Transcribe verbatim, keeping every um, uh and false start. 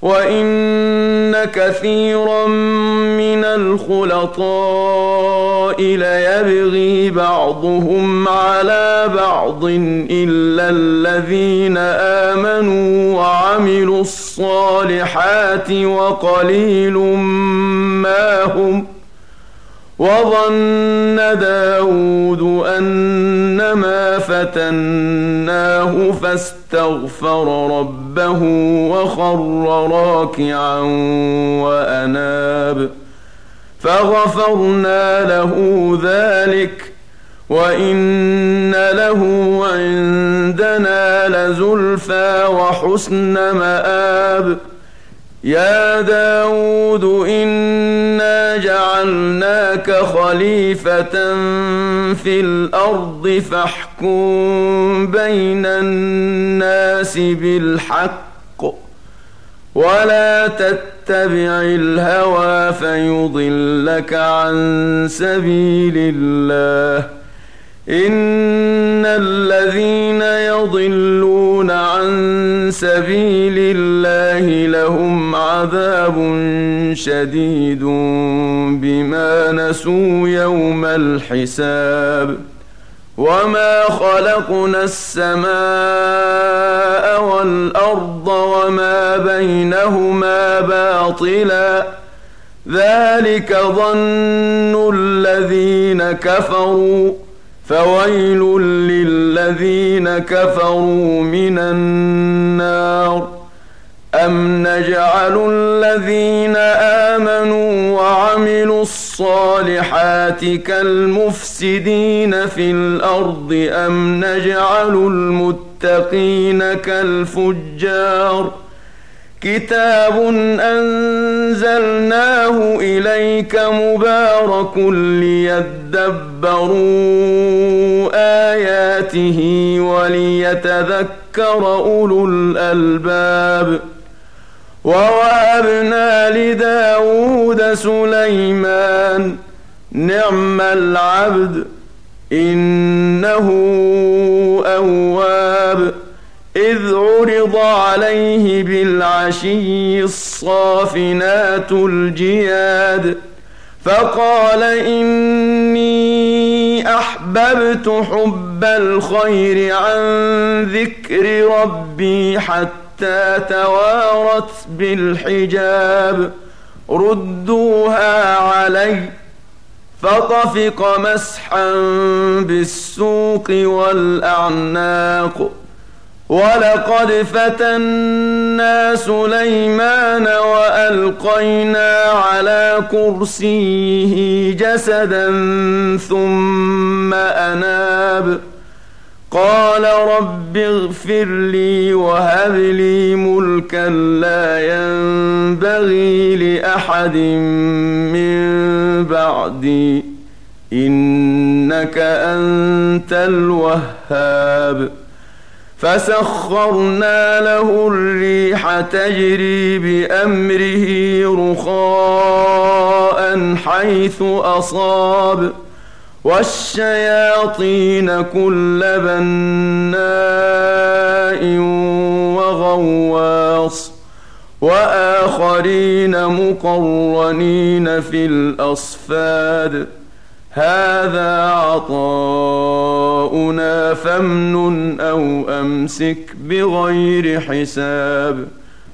وإن كثيرا من الخلطاء ليبغي بعضهم على بعض إلا الذين آمنوا وعملوا الصالحات وقليل ما هم. وظن داود أنما فتناه فاستغفر ربه وخر راكعا وأناب فغفرنا له ذلك وإن له عندنا لزلفى وحسن مآب. يا داود إنا جعلناك خليفة في الأرض فاحكم بين الناس بالحق ولا تتبع الهوى فيضلك عن سبيل الله. إن الذين يضلون عن سبيل الله لهم عذاب شديد بما نسوا يوم الحساب. وما خلقنا السماء والأرض وما بينهما باطلا ذلك ظن الذين كفروا فويل للذين كفروا من النار. أم نجعل الذين آمنوا وعملوا الصالحات كالمفسدين في الأرض أم نجعل المتقين كالفجار. كتاب أنزلناه إليك مبارك ليدبروا آياته وليتذكر أولو الألباب. ووهبنا لداود سليمان نعم العبد إنه أواب. إذ عرض عليه بالعشي الصافنات الجياد فقال إني أحببت حب الخير عن ذكر ربي حتى توارت بالحجاب ردوها علي فطفق مسحا بالسوق والأعناق. ولقد فتنا سليمان وألقينا على كرسيه جسدا ثم أناب قال رب اغفر لي وهب لي ملكا لا ينبغي لأحد من بعدي إنك أنت الوهاب. فسخرنا له الريح تجري بأمره رخاء حيث أصاب والشياطين كل بناء وغواص وآخرين مقرنين في الأصفاد. هذا عطاؤنا فامنن أو أمسك بغير حساب.